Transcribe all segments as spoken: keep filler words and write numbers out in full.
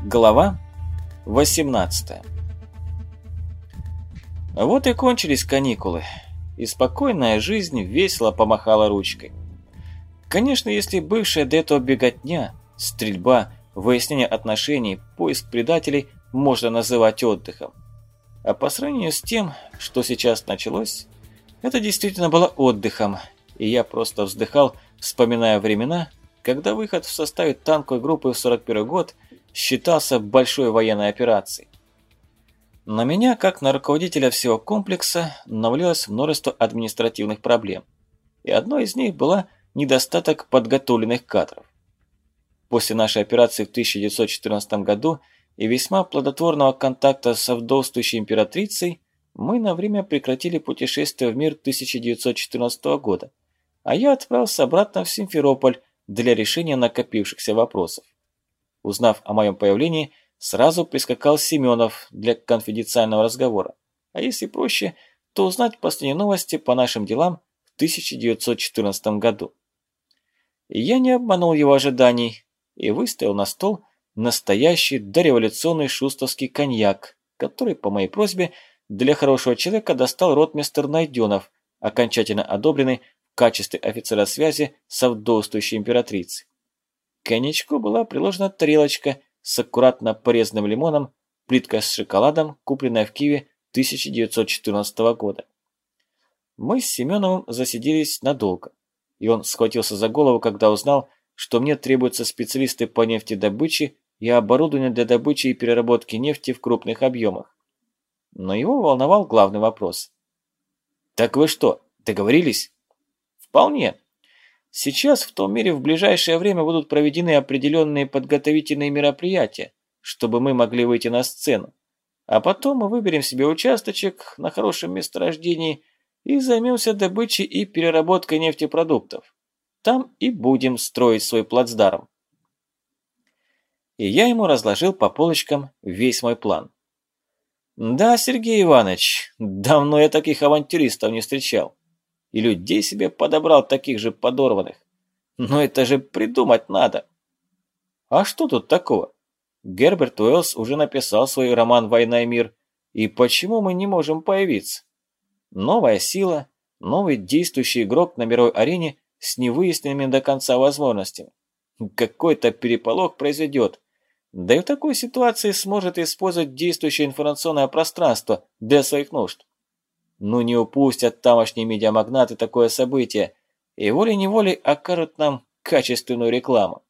Глава восемнадцатая. Вот и кончились каникулы, и спокойная жизнь весело помахала ручкой. Конечно, если бывшая до этого беготня, стрельба, выяснение отношений, поиск предателей можно называть отдыхом. А по сравнению с тем, что сейчас началось, это действительно было отдыхом, и я просто вздыхал, вспоминая времена, когда выход в составе танковой группы в сорок первый год считался большой военной операцией. На меня, как на руководителя всего комплекса, навалилось множество административных проблем, и одной из них была недостаток подготовленных кадров. После нашей операции в тысяча девятьсот четырнадцатом году и весьма плодотворного контакта со вдовствующей императрицей мы на время прекратили путешествие в мир тысяча девятьсот четырнадцатого года, а я отправился обратно в Симферополь для решения накопившихся вопросов. Узнав о моем появлении, сразу прискакал Семенов для конфиденциального разговора, а если проще, то узнать последние новости по нашим делам в тысяча девятьсот четырнадцатом году. И я не обманул его ожиданий и выставил на стол настоящий дореволюционный шустовский коньяк, который, по моей просьбе, для хорошего человека достал ротмистр Найденов, окончательно одобренный в качестве офицера связи со вдовствующей императрицей. К коньячку была приложена тарелочка с аккуратно порезанным лимоном, плитка с шоколадом, купленная в Киеве тысяча девятьсот четырнадцатого года. Мы с Семеновым засиделись надолго, и он схватился за голову, когда узнал, что мне требуются специалисты по нефтедобыче и оборудование для добычи и переработки нефти в крупных объемах. Но его волновал главный вопрос. «Так вы что, договорились?» «Вполне. Сейчас в том мире в ближайшее время будут проведены определенные подготовительные мероприятия, чтобы мы могли выйти на сцену. А потом мы выберем себе участочек на хорошем месторождении и займемся добычей и переработкой нефтепродуктов. Там и будем строить свой плацдарм». И я ему разложил по полочкам весь мой план. Да, Сергей Иванович, давно я таких авантюристов не встречал. И людей себе подобрал таких же подорванных. Но это же придумать надо. А что тут такого? Герберт Уэллс уже написал свой роман «Война и мир». И почему мы не можем появиться? Новая сила, новый действующий игрок на мировой арене с невыясненными до конца возможностями. Какой-то переполох произойдет. Да и в такой ситуации сможет использовать действующее информационное пространство для своих нужд. Ну не упустят тамошние медиамагнаты такое событие и волей-неволей окажут нам качественную рекламу.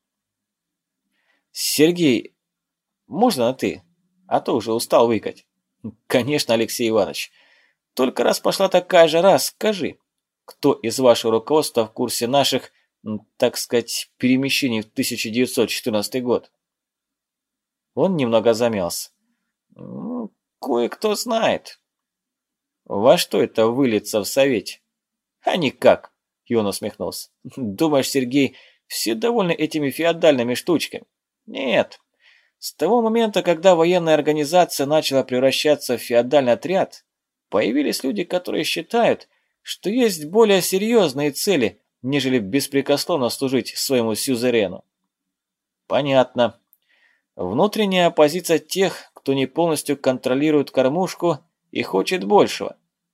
Сергей, можно на «ты»? А то уже устал выкать. Конечно, Алексей Иванович. Только раз пошла такая жара, скажи, кто из вашего руководства в курсе наших, так сказать, перемещений в тысяча девятьсот четырнадцатый год? Он немного замялся. Ну, кое-кто знает. Во что это выльется в совете? А никак, и он усмехнулся. Думаешь, Сергей, все довольны этими феодальными штучками? Нет. С того момента, когда военная организация начала превращаться в феодальный отряд, появились люди, которые считают, что есть более серьезные цели, нежели беспрекословно служить своему сюзерену. Понятно. Внутренняя оппозиция тех, кто не полностью контролирует кормушку и хочет большего.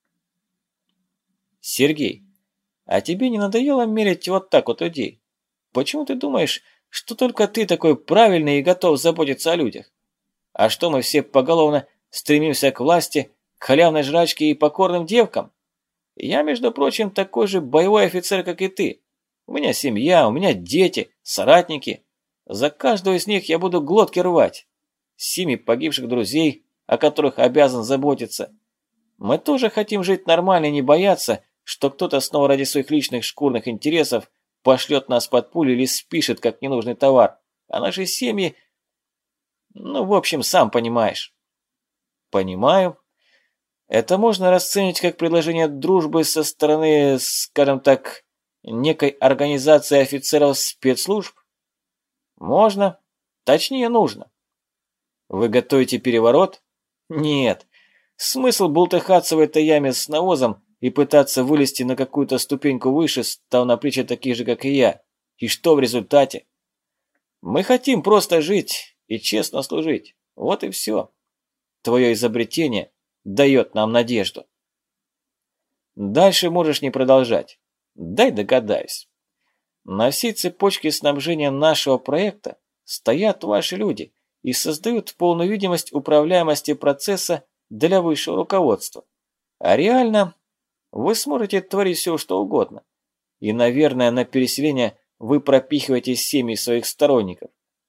Сергей, а тебе не надоело мерить вот так вот людей? Почему ты думаешь, что только ты такой правильный и готов заботиться о людях? А что мы все поголовно стремимся к власти, к халявной жрачке и покорным девкам? Я, между прочим, такой же боевой офицер, как и ты. У меня семья, у меня дети, соратники. За каждого из них я буду глотки рвать. Семьи погибших друзей, о которых обязан заботиться. Мы тоже хотим жить нормально и не бояться, что кто-то снова ради своих личных шкурных интересов пошлет нас под пули или спишет как ненужный товар. А наши семьи... Ну, в общем, сам понимаешь. Понимаю. Это можно расценить как предложение дружбы со стороны, скажем так, некой организации офицеров спецслужб? Можно. Точнее, нужно. Вы готовите переворот? Нет. Смысл бултыхаться в этой яме с навозом и пытаться вылезти на какую-то ступеньку выше, став на плечи таких же, как и я. И что в результате? Мы хотим просто жить и честно служить. Вот и все. Твое изобретение дает нам надежду. Дальше можешь не продолжать. Дай догадаюсь. На всей цепочке снабжения нашего проекта стоят ваши люди и создают полную видимость управляемости процесса для высшего руководства. А реально вы сможете творить все, что угодно. И, наверное, на переселение вы пропихиваете семьи своих сторонников.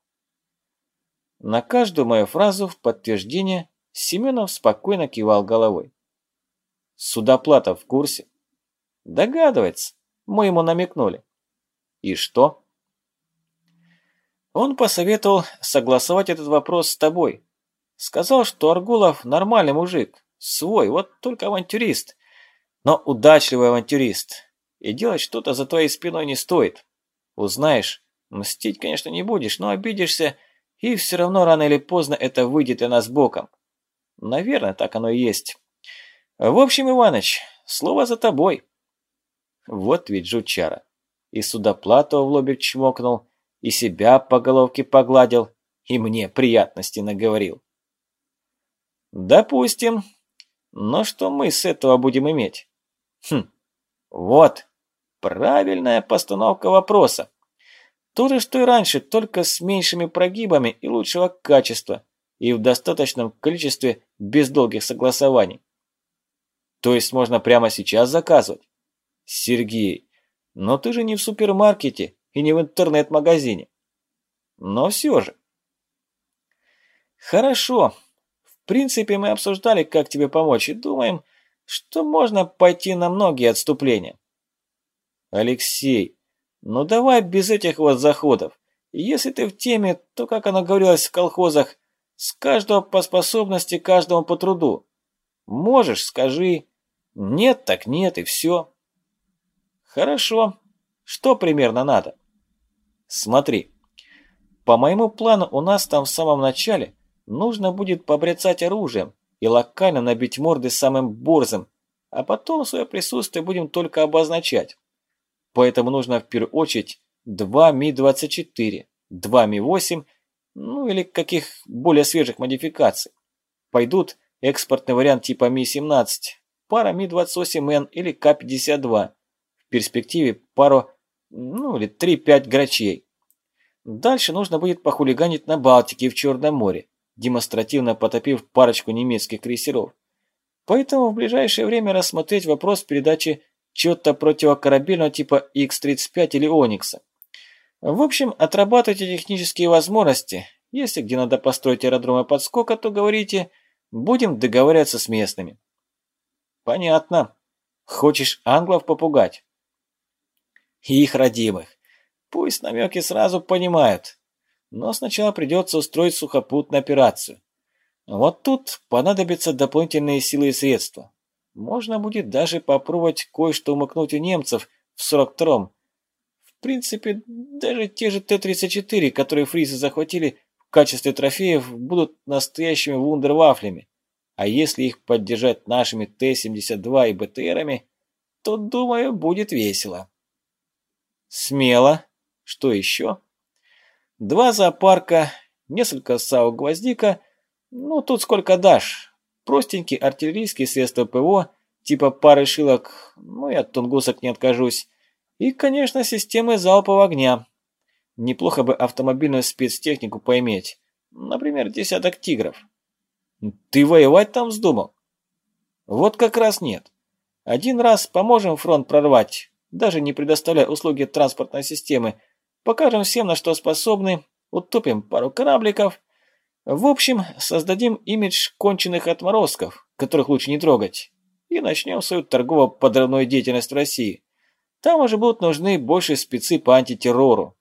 На каждую мою фразу в подтверждение Семенов спокойно кивал головой. Судоплатов в курсе? Догадывается. Мы ему намекнули. И что? Он посоветовал согласовать этот вопрос с тобой. Сказал, что Аргулов нормальный мужик, свой, вот только авантюрист. Но удачливый авантюрист. И делать что-то за твоей спиной не стоит. Узнаешь, мстить, конечно, не будешь, но обидишься, и все равно рано или поздно это выйдет и нас боком. Наверное, так оно и есть. В общем, Иваныч, слово за тобой. Вот ведь жучара. И Судоплатова в лобик чмокнул, и себя по головке погладил, и мне приятности наговорил. Допустим. Но что мы с этого будем иметь? Хм, вот, правильная постановка вопроса. То же, что и раньше, только с меньшими прогибами и лучшего качества, и в достаточном количестве без долгих согласований. То есть можно прямо сейчас заказывать? Сергей, но ты же не в супермаркете и не в интернет-магазине. Но все же. Хорошо. В принципе, мы обсуждали, как тебе помочь, и думаем, что можно пойти на многие отступления. Алексей, ну давай без этих вот заходов. Если ты в теме, то, как оно говорилось в колхозах, с каждого по способности, каждому по труду. Можешь, скажи. Нет, так нет, и все. Хорошо. Что примерно надо? Смотри. По моему плану у нас там в самом начале нужно будет побрецать оружием и локально набить морды самым борзым, а потом свое присутствие будем только обозначать. Поэтому нужно в первую очередь два Ми двадцать четыре, два Ми восемь, ну или каких более свежих модификаций. Пойдут экспортный вариант типа Ми семнадцать, пара Ми двадцать восемь Эн или Ка пятьдесят два, в перспективе пару, ну или три-пять грачей. Дальше нужно будет похулиганить на Балтике и в Черном море, демонстративно потопив парочку немецких крейсеров. Поэтому в ближайшее время рассмотреть вопрос передачи чего-то противокорабельного типа Икс тридцать пять или Оникса. В общем, отрабатывайте технические возможности. Если где надо построить аэродромы подскока, то говорите, будем договариваться с местными. Понятно. Хочешь англов попугать? Их родимых. Пусть намеки сразу понимают. Но сначала придется устроить сухопутную операцию. Вот тут понадобятся дополнительные силы и средства. Можно будет даже попробовать кое-что умыкнуть у немцев в сорок втором. В принципе, даже те же Т тридцать четыре, которые фризы захватили в качестве трофеев, будут настоящими вундервафлями. А если их поддержать нашими Т семьдесят два и Бэ Тэ Эрами, то, думаю, будет весело. Смело. Что еще? Два зоопарка, несколько САУ «Гвоздика». Ну, тут сколько дашь. Простенькие артиллерийские средства ПВО, типа пары шилок, ну и от тунгусок не откажусь. И, конечно, системы залпового огня. Неплохо бы автомобильную спецтехнику поиметь. Например, десяток «Тигров». Ты воевать там вздумал? Вот как раз нет. Один раз поможем фронт прорвать, даже не предоставляя услуги транспортной системы. Покажем всем, на что способны, утопим пару корабликов. В общем, создадим имидж конченых отморозков, которых лучше не трогать, и начнем свою торгово-подрывную деятельность в России. Там уже будут нужны больше спецы по антитеррору.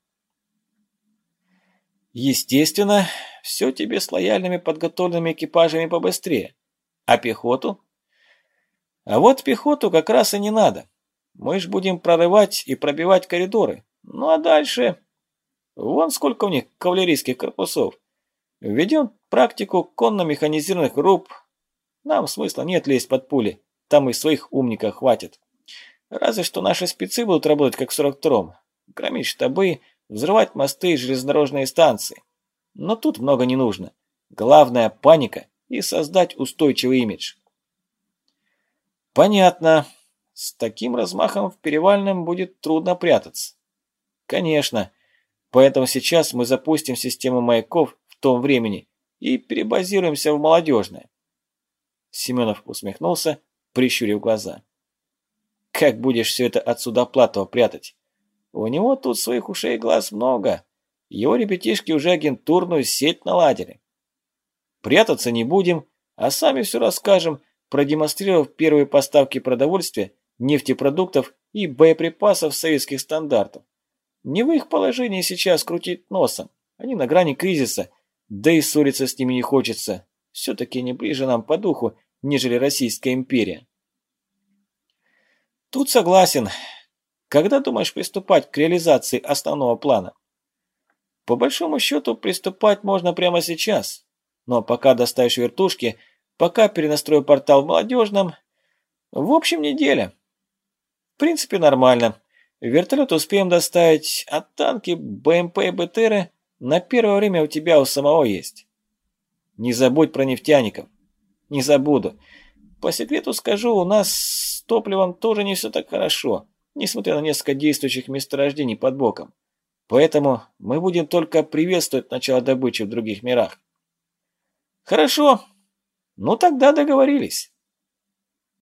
Естественно, все тебе с лояльными подготовленными экипажами побыстрее. А пехоту? А вот пехоту как раз и не надо. Мы ж будем прорывать и пробивать коридоры. Ну а дальше... Вон сколько у них кавалерийских корпусов. Введем практику конно-механизированных групп. Нам смысла нет лезть под пули. Там и своих умников хватит. Разве что наши спецы будут работать как в сорок втором. Громить штабы, взрывать мосты и железнодорожные станции. Но тут много не нужно. Главное – паника и создать устойчивый имидж. Понятно. С таким размахом в Перевальном будет трудно прятаться. Конечно. Поэтому сейчас мы запустим систему маяков в том времени и перебазируемся в Молодежное. Семенов усмехнулся, прищурив глаза. Как будешь все это от Судоплатова прятать? У него тут своих ушей и глаз много. Его ребятишки уже агентурную сеть наладили. Прятаться не будем, а сами все расскажем, продемонстрировав первые поставки продовольствия, нефтепродуктов и боеприпасов советских стандартов. Не в их положении сейчас крутить носом. Они на грани кризиса, да и ссориться с ними не хочется. Все-таки не ближе нам по духу, нежели Российская империя. Тут согласен. Когда думаешь приступать к реализации основного плана? По большому счету, приступать можно прямо сейчас. Но пока доставишь вертушки, пока перенастрою портал в Молодежном, в общем, неделя. В принципе, нормально. Вертолет успеем доставить, а танки, БМП и БТРы на первое время у тебя у самого есть. Не забудь про нефтяников. Не забуду. По секрету скажу, у нас с топливом тоже не все так хорошо, несмотря на несколько действующих месторождений под боком. Поэтому мы будем только приветствовать начало добычи в других мирах. Хорошо. Ну тогда договорились.